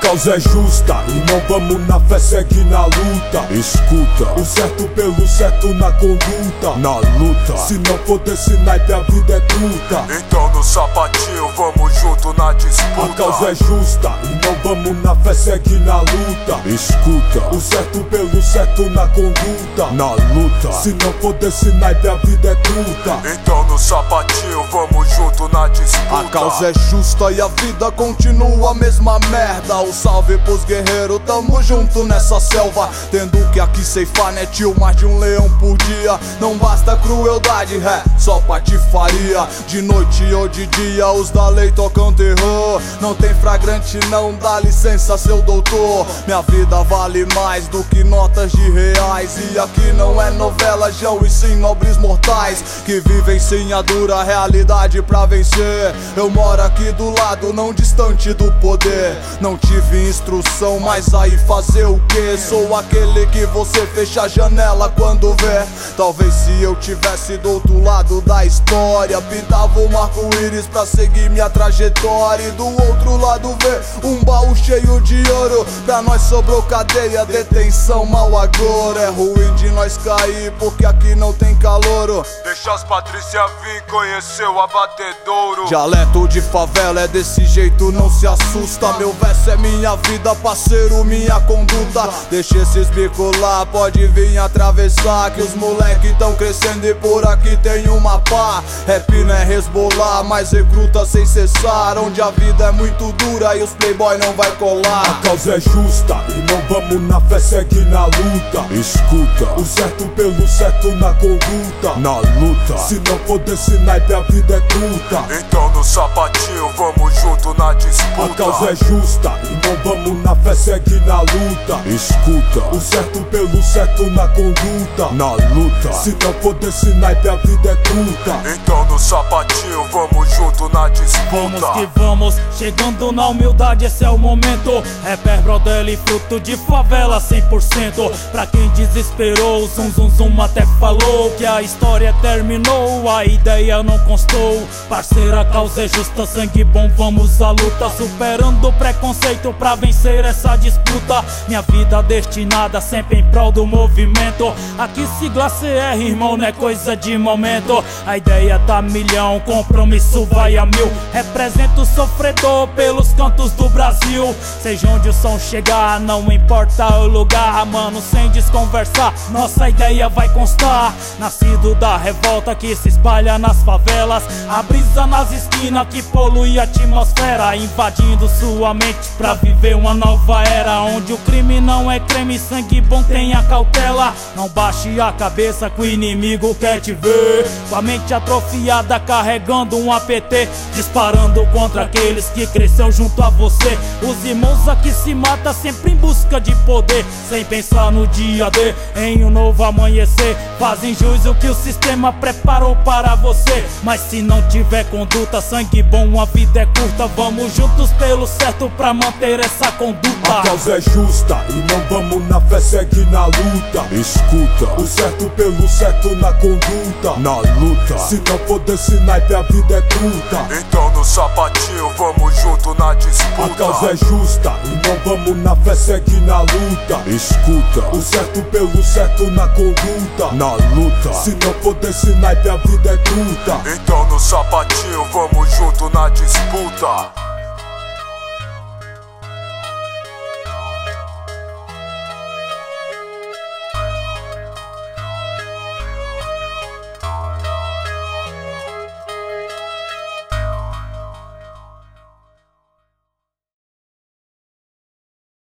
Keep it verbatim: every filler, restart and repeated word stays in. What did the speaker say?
causa é justa e não vamos na fé, segue na luta. Escuta, o certo pelo certo na conduta, na luta. Se não for desse naipe a vida é curta. Então no sapatinho vamos junto na disputa. A causa é justa e não vamos na fé, segue na luta. Escuta, o certo pelo certo na conduta, na luta. Se não for desse naipe a vida é curta. Então no sapatinho vamos junto na disputa. A causa é justa e a vida continua a mesma merda. O salve pros guerreiros, tamo junto nessa selva. Tendo que aqui ceifar, né tio, mais de um leão por dia. Não basta crueldade, é só patifaria. De noite ou de dia, os da lei tocam terror. Não tem flagrante, não dá licença, seu doutor. Minha vida vale mais do que notas de reais. E aqui não é novela, João, e sim nobres mortais que vivem sem a dura realidade pra vencer. Eu moro aqui do lado, não distante do poder. Não tive instrução, mas aí fazer o que? Sou aquele que você fecha a janela quando vê. Talvez se eu tivesse do outro lado da história, pintava o arco-íris pra seguir minha trajetória. E do outro lado vê um baú cheio de ouro. Pra nós sobrou cadeia, detenção, mal agora. É ruim de nós cair porque aqui não tem calouro. Deixa as Patrícia vir conhecer o abatedouro. Dialeto de favela é desse jeito, não se assusta. Meu verso é minha vida, parceiro, minha conduta. Deixa esses bicos lá, pode vir atravessar, que os moleque tão crescendo e por aqui tem uma pá. Rap não é resbolar, mas recruta sem cessar. Onde a vida é muito dura e os playboy não vai colar. A causa é justa e não vamos na fé, segue na luta. Escuta, o certo pelo certo na conduta, na luta. Se não for desse naipe a vida é curta. Então no sapatinho vamos junto na disputa. A causa é justa e não vamos na fé, segue na luta. Escuta, o certo pelo certo na conduta, na luta. Se não for desse naipe a vida é curta. Então no sapatinho vamos junto na disputa. Vamos que vamos, chegando na humildade, esse é o momento. Rapper, brother e fruto de favela cem por cento. Pra quem desesperou, zum zum zum até falou que a história terminou, a ideia não constou. Parceira, a causa é justa, sangue bom, vamos à luta. Superando o preconceito pra vencer essa disputa. Minha vida destinada sempre em prol do movimento. Aqui sigla C R, irmão, não é coisa de momento. A ideia tá milhão, compromisso vai a mil. Represento o sofredor pelos cantos do Brasil. Seja onde o som chegar, não importa o lugar, mano, sem desconversar, nossa ideia vai constar. Nascido da revolta que se espalha nas favelas, a brisa nas esquinas que polui a atmosfera, invadindo sua mente pra viver uma nova era, onde o crime não é creme, sangue bom tenha cautela. Não baixe a cabeça que o inimigo quer te ver, com a mente atrofiada carregando um A P T, disparando contra aqueles que cresceu junto a você. Os irmãos aqui se matam sempre em busca de poder, sem pensar no dia D, em um novo amanhecer. Fazem jus o que o sistema preparou para você, mas se não tiver conduta, sangue bom, a vida é curta. Vamos juntos pelo certo pra manter essa conduta. A causa é justa e não vamos na fé, segue na luta. Escuta, o certo pelo certo na conduta, na luta. Se não for desse naipe a vida é curta. Então no sapatinho vamos junto na disputa. A causa é justa e não vamos na fé, segue na luta. Escuta, o certo pelo certo na conduta, na luta. Se não for desse naipe a vida é curta. Então no sapatinho vamos junto na disputa.